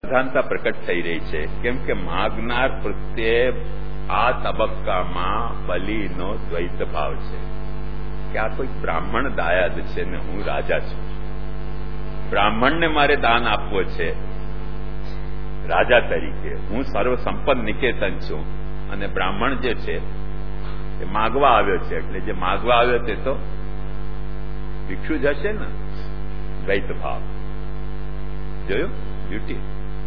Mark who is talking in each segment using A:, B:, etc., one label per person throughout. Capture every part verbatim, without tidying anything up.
A: પ્રધાનતા પ્રકટ થઈ રહી છે. કેમ કે માગનાર પ્રત્યે આ તબક્કામાં બલિનો દ્વૈત ભાવ છે કે આ કોઈ બ્રાહ્મણ દાયાદ છે ને હું રાજા છું. બ્રાહ્મણને મારે દાન આપવો છે રાજા તરીકે. હું સર્વ સંપન્ન નિકેતન છું અને બ્રાહ્મણ જે છે એ માગવા આવ્યો છે. એટલે જે માગવા આવ્યો તે તો ભિક્ષુ જ હશે ને. દ્વૈત ભાવ જોયું બ્યુટી.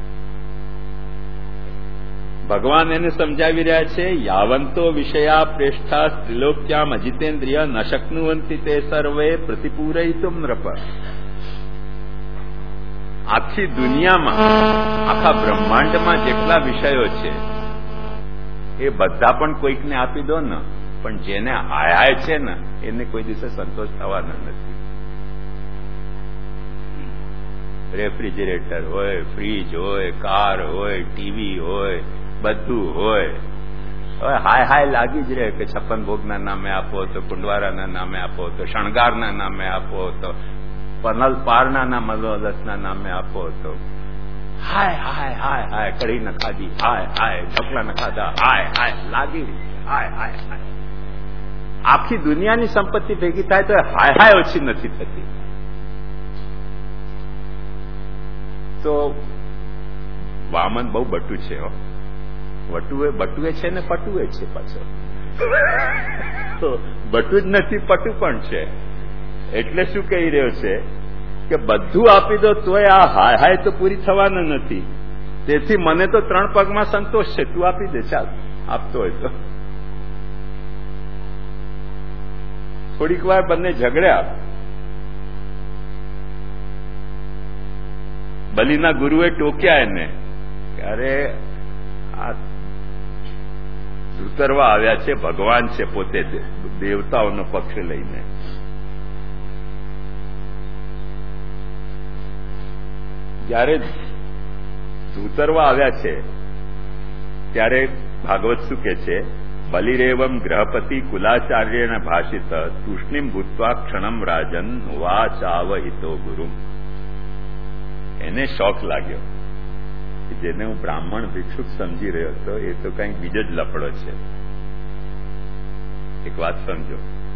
A: ભગવાન એને સમજાવી રહ્યા છે. યાવંતો વિષયા પ્રેષ્ઠા ત્રિલોક્યામ અજિતેન્દ્રિય ન શક્નુવંતી તે સર્વે પ્રતિપૂરયિતુમ નૃપ. આખી દુનિયામાં આખા બ્રહ્માંડમાં જેટલા વિષયો છે એ બધા પણ કોઈકને આપી દો ને, પણ જેને આયા છે ને એને કોઈ દિવસે સંતોષ થવાનો નથી. રેફ્રિજરેટર હોય, ફ્રીજ હોય, કાર હોય, ટીવી હોય, બધું હોય. હવે હાય હાય લાગી જ રહે કે છપ્પન ભોગના નામે આપો તો, કુંડવારાના નામે આપો તો, શણગારના નામે આપો તો, પનલ પારના ના મદોદસના નામે આપો તો, હાય હાય હાય હાય કઢી ન ખાધી, હાય હાય ઢોકલા ન ખાધા, હાય હાય લાગી રહી, હાય હાય હાય. આખી દુનિયાની સંપત્તિ ભેગી થાય તો હાય હાય ઓછી નથી થતી. તો વામન બહુ બટુ છે. હો વટુએ બટુએ છે ને પટુએ છે પાછો. તો બટુ જ નથી પટુ પણ છે. એટલે શું કહી રહ્યો છે કે બધું આપી દો તોય આ હાય હાય તો પૂરી થવાના નથી. તેથી મને તો ત્રણ પગમાં સંતોષ છે. તું આપી દે, ચાલ આપતો હોય તો. થોડીક વાર બંને ઝઘડ્યા. બલિના ગુરુએ ટોક્યા એને કે અરે આ ઉતરવા આવ્યા છે ભગવાન છે પોતે, દેવતાઓનો પક્ષ લઈને. જયારે ઉતરવા આવ્યા છે ત્યારે ભાગવત શું કે છે? બલિરેવમ ગ્રહપતિ કુલાચાર્યના ભાષિત તૂષ્ણીમ ભૂત્વા ક્ષણમ રાજન વાચાવ હિતો ગુરુ. એને શોખ લાગ્યો કે જેને હું બ્રાહ્મણ ભિક્ષુક સમજી રહ્યો હતો એ તો કંઈક બીજો જ લફડો છે. એક વાત સમજો,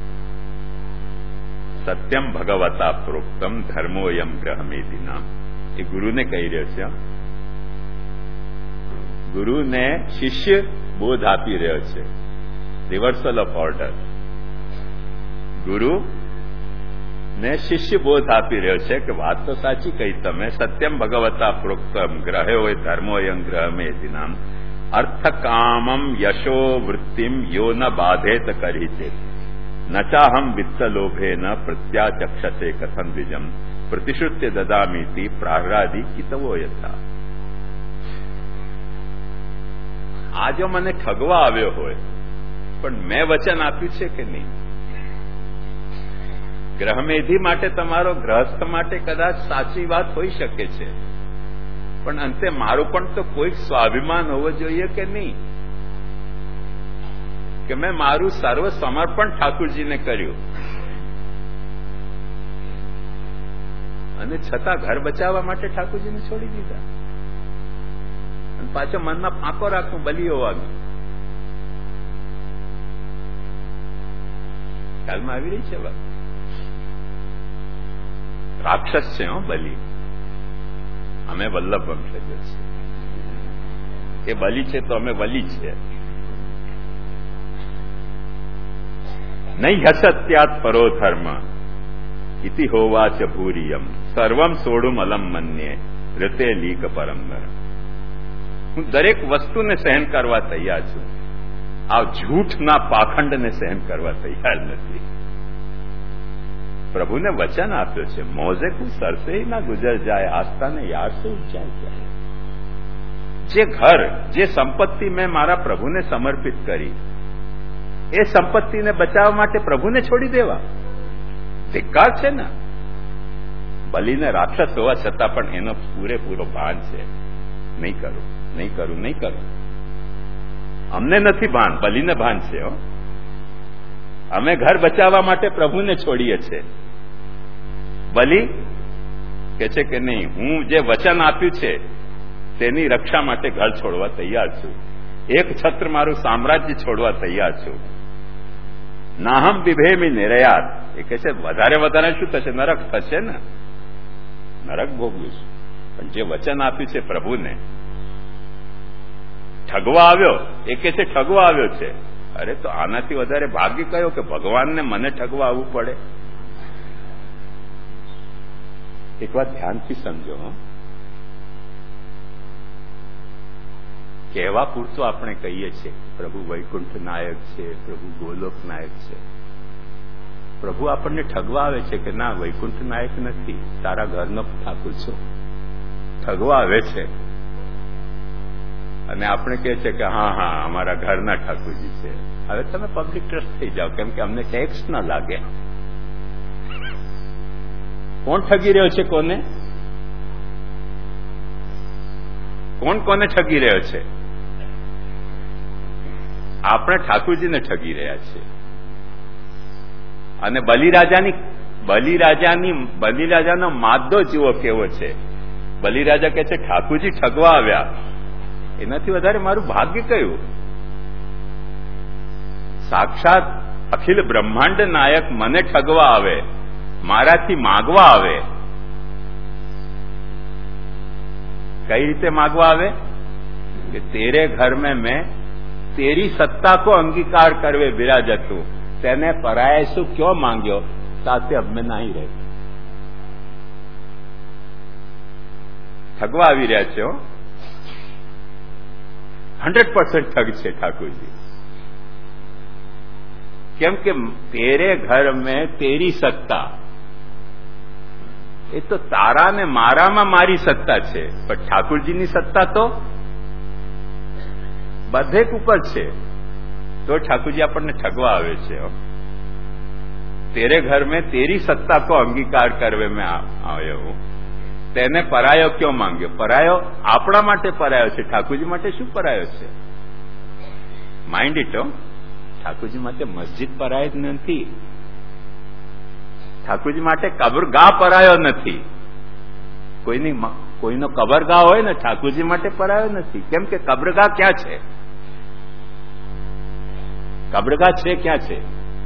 A: સત્યમ ભગવતા પ્રોક્તમ ધર્મોયમ ગ્રહમેતિ નામ. એ ગુરુને કહી રહ્યો છે. ગુરુને શિષ્ય બોધ આપી રહ્યો છે. Reversal of order. ગુરુ ને શિષ્ય બોધ આપી રહ્યો છે કે વાત તો સાચી કહી તમે. સત્યમ ભગવતા પ્રોક્તમ ગ્રહે હોય ધર્મોયમ ગ્રહમેતિ નામ. અર્થ કામમ યશો વૃત્તિમ યો ન બાધેત કરી છે. નચાહમ વિત્ત લોભે ન પ્રત્યાચક્ષતે કથમ દ્વિજમ પ્રતિશ્રુત્ય દદામીતિ પ્રાહ્રાદી કિતવો યથા. આ જો મને ઠગવા આવ્યો હોય પણ મેં વચન આપ્યું છે કે નહીં. ગ્રહમેધી માટે, તમારો ગ્રહસ્થ માટે કદાચ સાચી વાત હોઈ શકે છે, પણ અંતે મારું પણ તો કોઈક સ્વાભિમાન હોવો જોઈએ કે નહીં, કે મેં મારું સર્વ સમર્પણ ઠાકુરજીને કર્યું અને છતાં ઘર બચાવવા માટે ઠાકુરજીને છોડી દીધા. અને પાછો મનમાં ફાંકો રાખું બલી હોવાનું. ખ્યાલમાં આવી રહી છે વાત? રાક્ષસ છે હો બલી. અમે વલ્લભ વંશજ છે. એ બલી છે તો અમે વલી છે. નહીં હસત્યાત પરો ધર્મ ઇતિ હોવાચ ભૂરિયમ સર્વમ સોડુમ અલમ મન્યે રતે લીક પરંબર. હું દરેક વસ્તુને સહન કરવા તૈયાર છું. આ જૂઠના પાખંડને સહન કરવા તૈયાર નથી. પ્રભુને વચન આપ્યો છે, મોજે કુ સરસે ના ગુજર જાય આસ્થાને યાર સે જાય. જે ઘર, જે સંપત્તિ મેં મારા પ્રભુને સમર્પિત કરી એ સંપત્તિને બચાવવા માટે પ્રભુને છોડી દેવા ધિક્કાર છે ને. બલિને રાક્ષસ હોવા છતાં પણ એનો પૂરેપૂરો ભાન છે. નહીં કરું, નહીં કરું, નહીં કરું. અમને નથી ભાન, બલિને ભાન છે. હો અમે ઘર બચાવવા માટે પ્રભુને છોડીએ છીએ. બલિ કે છે કે નહીં, હું જે વચન આપ્યું છે તેની રક્ષા માટે ઘર છોડવા તૈયાર છું. એક છત્ર મારું સામ્રાજ્ય છોડવા તૈયાર છું. નાહમ બિભેમી નિરયાત. એ કહે છે વધારે વધારે શું થશે? નરક થશે ને, નરક ભોગવીશ. પણ જે વચન આપ્યું છે પ્રભુને, ઠગવા આવ્યો, એ કહે છે ઠગવા આવ્યો છે. અરે તો આનાથી વધારે ભાગ્ય કયો કે ભગવાનને મને ઠગવા આવવું પડે? એક વાત ધ્યાનથી સમજો. કહેવા પૂરતો આપણે કહીએ છીએ પ્રભુ વૈકુંઠ નાયક છે, પ્રભુ ગોલોક નાયક છે. પ્રભુ આપણને ઠગવા આવે છે કે ના, વૈકુંઠ નાયક નથી, તારા ઘરનો ઠાકુર છું. ઠગવા આવે છે અને આપણે કહે છે કે હા હા અમારા ઘરના ઠાકુરજી છે. હવે તમે પબ્લિક ટ્રસ્ટ થઈ જાઓ, કેમ કે અમને ટેક્સ ન લાગે. કોણ ઠગી રહ્યો છે કોને? કોણ કોને ઠગી રહ્યો છે? આપણે ઠાકુરજીને ઠગી રહ્યા છીએ. અને બલિરાજાની બલિરાજાની બલિરાજાનો માદો જુઓ કેવો છે. બલિરાજા કહે છે ઠાકુરજી ઠગવા આવ્યા, એનાથી વધારે મારું ભાગ્ય કયું? સાક્ષાત અખિલ બ્રહ્માંડ નાયક મને ઠગવા આવે, મારાથી માગવા આવે. કઈ રીતે માગવા આવે? કે તેરે ઘર में मैं तेरी सत्ता को अंगीकार करवे विराजत हूं, તેને પરાય શું ક્યો માંગ્યો, તાતે અબ મેં નહીં રહે. ઠગવા આવી રહ્યા છે. હંડ્રેડ પર્સન્ટ ઠગ છે ઠાકોરજી. કેમ કે તેરે ઘર में तेरी सत्ता, એ તો તારા ને મારામાં મારી સત્તા છે, પણ ઠાકુરજીની સત્તા તો બધેક ઉપર છે. તો ઠાકુરજી આપણને ઠગવા આવે છે. તેરે ઘર में तेरी सत्ता को अंगीकार करवे में આવ્યો હું, તેને પરાયો ક્યો માંગ્યો? પરાયો આપણા માટે પરાયો છે, ઠાકુરજી માટે શું પરાયો છે? Mind it. ઠાકુરજી માટે મસ્જિદ પરાય જ નથી, ઠાકુરજી માટે કબરગાહ પરાયો નથી. કોઈની કોઈનો કબરગાહ હોય ને, ઠાકુરજી માટે પરાયો નથી. કેમ કે કબરગાહ ક્યાં છે? કબરગાહ છે ક્યાં છે?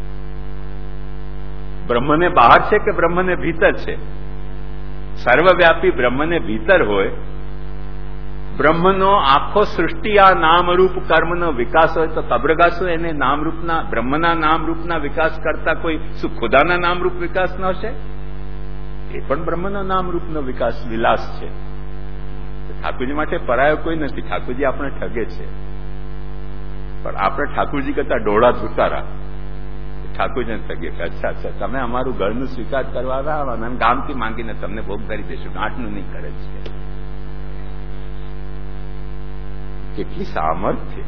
A: બ્રહ્મને બહાર છે કે બ્રહ્મને ભીતર છે? સર્વવ્યાપી બ્રહ્મને ભીતર હોય, બ્રહ્મનો આખો સૃષ્ટિ આ નામરૂપ કર્મનો વિકાસ હોય, તો કબરગાહ શું એને નામરૂપના બ્રહ્મના નામરૂપના વિકાસ કરતા કોઈ શું ખુદાના નામરૂપ વિકાસ ન હશે? એ પણ બ્રહ્મનો નામરૂપનો વિકાસ વિલાસ છે. ઠાકુરજી માટે પરાયો કોઈ નથી. ઠાકુરજી આપણે ઠગે છે, પણ આપણે ઠાકુરજી કરતા ડોળા ધુતારા ઠાકુરજીને ઠગીએ કે અચ્છા અચ્છા તમે અમારું ઘરનું સ્વીકાર કરવા આવ્યા અને ગામથી માંગીને તમને ભોગ કરી દઈશું, ગાંઠનું નહીં કરે છે. કેટલી સામર્થ્ય!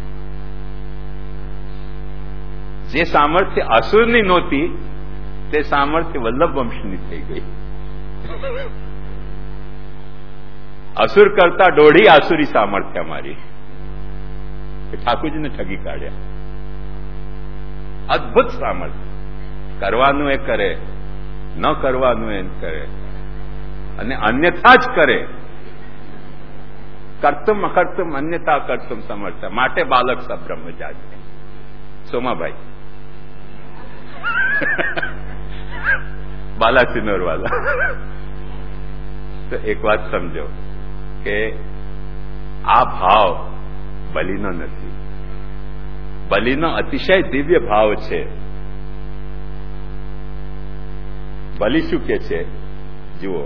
A: જે સામર્થ્ય અસુરની નહોતી, તે સામર્થ્ય વલ્લભ વંશની થઈ ગઈ. અસુર કરતા દોઢી આસુરી સામર્થ્ય અમારી. ઠાકુરજીને ઠગી કાઢ્યા. અદભુત સામર્થ્ય. કરવાનું એ કરે, ન કરવાનું એ કરે, અને અન્યથા જ કરે. કર્તુમ અકર્તુમ અન્યતા કર્તુમ સમર્થ. માટે બાલક સબ બ્રહ્મજાજ. સોમાભાઈ બાલાસિનોર વાલા. તો એક વાત સમજો કે આ ભાવ બલિનો નથી. બલિનો અતિશય દિવ્ય ભાવ છે. બલિ શું કે છે જુઓ.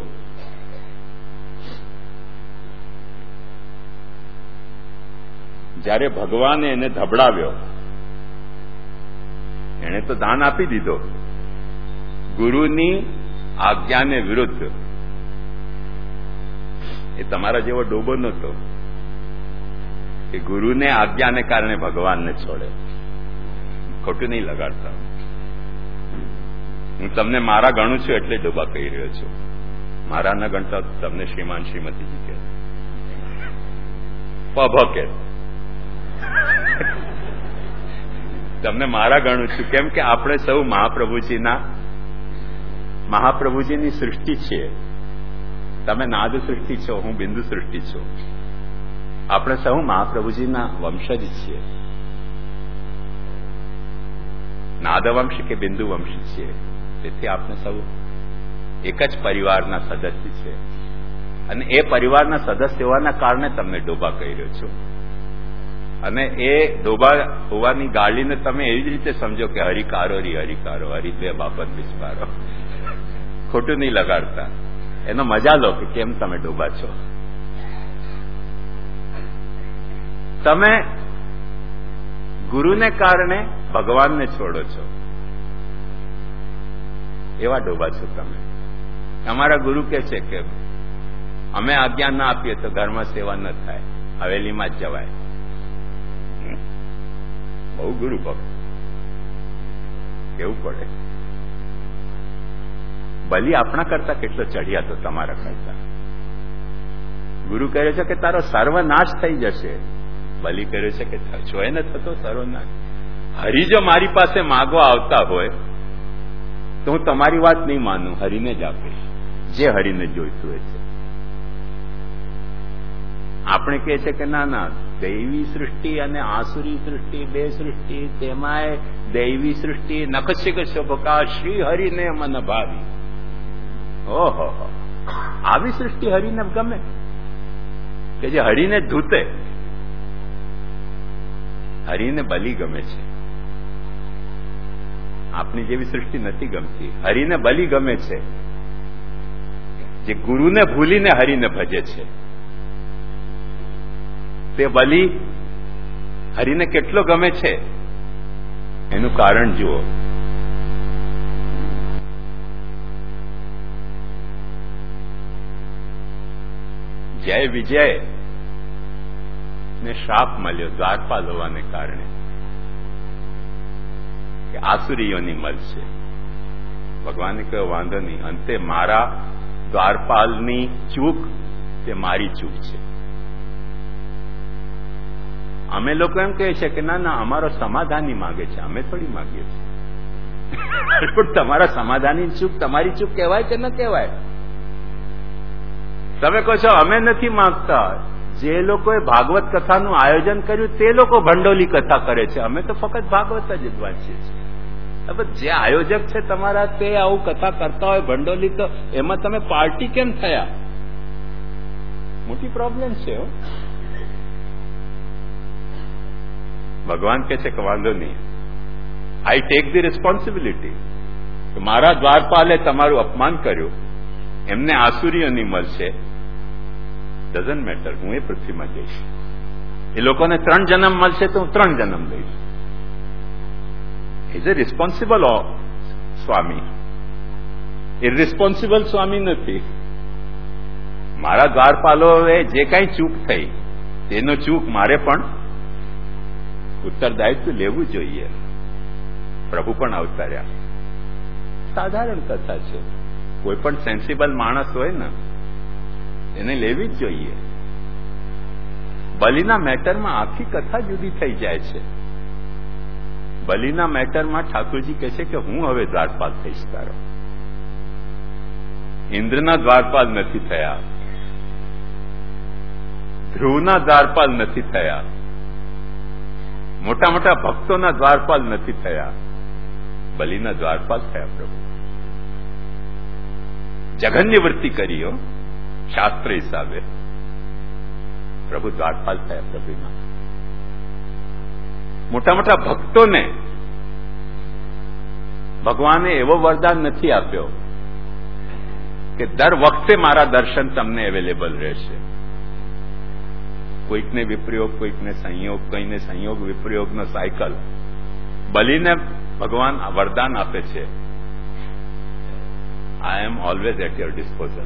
A: જ્યારે ભગવાને એને ધબડાવ્યો, એને તો દાન આપી દીધો ગુરુની આજ્ઞાને વિરુદ્ધ. એ તમારા જેવો ડોબો નહોતો કે ગુરુને આજ્ઞાને કારણે ભગવાનને છોડે. ખોટું નહીં લગાડતા. હું તમને મારા ગણું છું એટલે ડોબા કહી રહ્યો છું. મારા ન ગણતા તમને શ્રીમાન શ્રીમતીજી કે પભ કે તમને મારા ગણું છું. કેમ કે આપણે સૌ મહાપ્રભુજીના મહાપ્રભુજીની સૃષ્ટિ છીએ. તમે નાદ સૃષ્ટિ છો, હું બિંદુ સૃષ્ટિ છું. આપણે સૌ મહાપ્રભુજીના વંશજ છીએ. નાદવંશ કે બિંદુ વંશ છીએ. તેથી આપણે સૌ એક જ પરિવારના સદસ્ય છે. અને એ પરિવારના સદસ્ય હોવાના કારણે તમને ડોબા કહી રહ્યો છું. અને એ ડોબા હોવાની ગાળીને તમે એવી જ રીતે સમજો કે હરિકારો રી હરિકારો હરિ બે બાબત વિસ્મારો. ખોટું નહીં લગાડતા. એનો મજા લો કે કેમ તમે ડોબા છો. તમે ગુરુને કારણે ભગવાનને છોડો છો, એવા ડોબા છો તમે. અમારા ગુરુ કે છે કે અમે આજ્ઞા ના આપીએ તો ઘરમાં સેવા ન થાય, હવેલીમાં જ જવાય. બહુ ગુરુ ભક્ત કેવું પડે. બલી આપણા કરતા કેટલો ચઢિયા તો તમારા કરતા. ગુરુ કહે છે કે તારો સર્વનાશ થઈ જશે. બલી કહે છે કે છો એ ન થતો સર્વનાશ. હરિ જો મારી પાસે માગવા આવતા હોય તો હું તમારી વાત નહીં માનું, હરિને જ આપીશ જે હરિને જોઈતું હોય છે. આપણે કહે છે કે ના ના, દૈવી સૃષ્ટિ અને આસુરી સૃષ્ટિ બે સૃષ્ટિ, તેમાંય દૈવી સૃષ્ટિ નખશિક શોભકા શ્રી હરિને મન ભાવી. ઓહો, આવી સૃષ્ટિ હરિને ગમે કે જે હરિને ધૂતે. હરિને બલી ગમે છે. આપણી જેવી સૃષ્ટિ નથી ગમતી. હરિને બલી ગમે છે, જે ગુરુને ભૂલીને હરિને ભજે છે. તે બલી હરિને કેટલો ગમે છે એનું કારણ જુઓ. જય વિજય ને શ્રાપ મળ્યો દ્વારપાલ હોવાને કારણે કે આસુરીઓની મળશે. ભગવાને કહ્યું વાંધો નહીં, અંતે મારા દ્વારપાલની ચૂક તે મારી ચૂક છે. અમે લોકો એમ કહે છે કે ના ના અમારો સમાધાની માગે છે, અમે થોડી માગીએ છીએ. પણ તમારા સમાધાની ચૂક તમારી ચૂક કહેવાય કે ન કહેવાય? તમે કહો છો અમે નથી માંગતા. જે લોકોએ ભાગવત કથાનું આયોજન કર્યું તે લોકો ભંડોલી કથા કરે છે, અમે તો ફક્ત ભાગવત જ વાંચીએ છીએ. હવે જે આયોજક છે તમારા તે આવું કથા કરતા હોય ભંડોલી, તો એમાં તમે પાર્ટી કેમ થયા? મોટી પ્રોબ્લેમ છે. ભગવાન કહે છે કે વાંધો નહીં, આઈ ટેક ધી રિસ્પોન્સિબિલિટી. મારા દ્વારપાલે તમારું અપમાન કર્યું, એમને આસુરીઓની મળશે, ડઝન્ટ મેટર, હું એ પૃથ્વીમાં જઈશ. એ લોકોને ત્રણ જન્મ મળશે તો હું ત્રણ જન્મ લઈશ. ઇઝ એ રિસ્પોન્સિબલ સ્વામી, ઇરરિસ્પોન્સિબલ સ્વામી નથી. મારા દ્વારપાલોએ જે કાંઈ ચૂક થઈ તેનો ચૂક મારે પણ ઉત્તરદાયિત્વ લેવું જોઈએ. પ્રભુ પણ અવતર્યા. સાધારણ કથા છે. કોઈ પણ સેન્સિબલ માણસ હોય ને એને લેવી જ જોઈએ. બલિના મેટરમાં આખી કથા જુદી થઈ જાય છે. બલિના મેટરમાં ઠાકોરજી કહે છે કે હું હવે દ્વારપાલ થઈશ તારો. ઇન્દ્રના દ્વારપાલ નથી થયા, ધ્રુવના દ્વારપાલ નથી થયા, મોટા મોટા ભક્તોના દ્વારપાલ નથી થયા, બલિના દ્વારપાલ થયા પ્રભુ. જઘન્ય વૃત્તિ કરીઓ શાસ્ત્ર હિસાબે પ્રભુ દ્વારપાલ થયા પ્રભુના. મોટા મોટા ભક્તોને ભગવાને એવો વરદાન નથી આપ્યો કે દર વખતે મારા દર્શન તમને અવેલેબલ રહેશે. કોઈકને વિપ્રયોગ, કોઈકને સંયોગ, કોઈને સંયોગ વિપ્રયોગનો સાયકલ. બલિને ભગવાન વરદાન આપે છે, I am always at your disposal.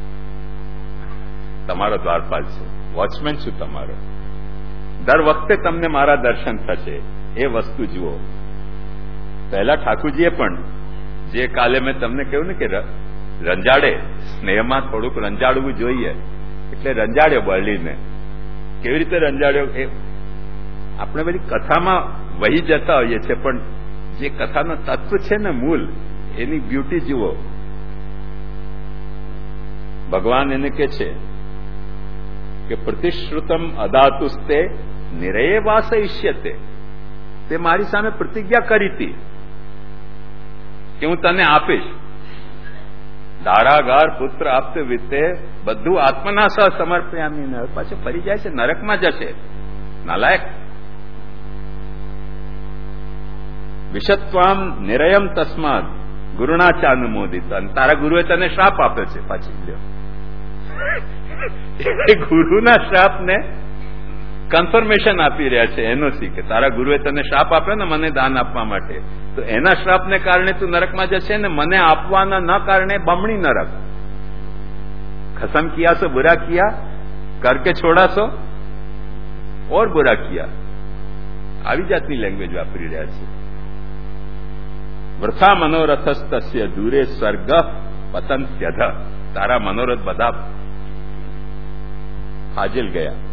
A: તમારો દ્વારપાલ છે, વોચમેન છું તમારો. દર વખતે તમને મારા દર્શન થશે. એ વસ્તુ જુઓ. પહેલા ઠાકુરજીએ પણ જે કાલે મેં તમને કહ્યું ને કે રંજાડે, સ્નેહમાં થોડુંક રંજાડવું જોઈએ, એટલે રંજાડ્યો બલીને. કેવી રીતે રંજાડ્યો એ આપણે બધી કથામાં વહી જતા હોઈએ છીએ, પણ જે કથાનો તત્વ છે ને મૂળ, એની બ્યુટી જુઓ. ભગવાન એને કે છે કે પ્રતિશ્રુતમ અદાતુસ્તે નિરયે વાસયિષ્યતે. તે મારી સામે પ્રતિજ્ઞા કરી હતી કે હું તને આપીશ. ધારાગાર પુત્ર આપતે વિત્તે બધું આત્મના સહ સમર્પયામી. પાછું ફરી જાય છે, નરકમાં જશે. નાલાયક. વિષત્વામ નિરયમ તસ્માદ ગુરુણાચાનુમોદિત. તારા ગુરુએ તને શ્રાપ આપ્યો છે. પાછી લ્યો, ગુરુના શ્રાપને કન્ફર્મેશન આપી રહ્યા છે, એનઓસી, કે તારા ગુરુએ તને શ્રાપ આપ્યો ને મને દાન આપવા માટે, તો એના શ્રાપને કારણે તું નરકમાં જશે ને મને આપવાના ન કારણે બમણી નરક. ખસમ કિયા સો બુરા કિયા કરકે છોડાશો ઓર બુરા કિયા. આવી જાતની લેંગ્વેજ વાપરી રહ્યા છે. વૃથા મનોરથસ્તસ્ય દૂરે સ્વર્ગ પતંત્યધ. તારા મનોરથ બધા હાજિલ ગયા.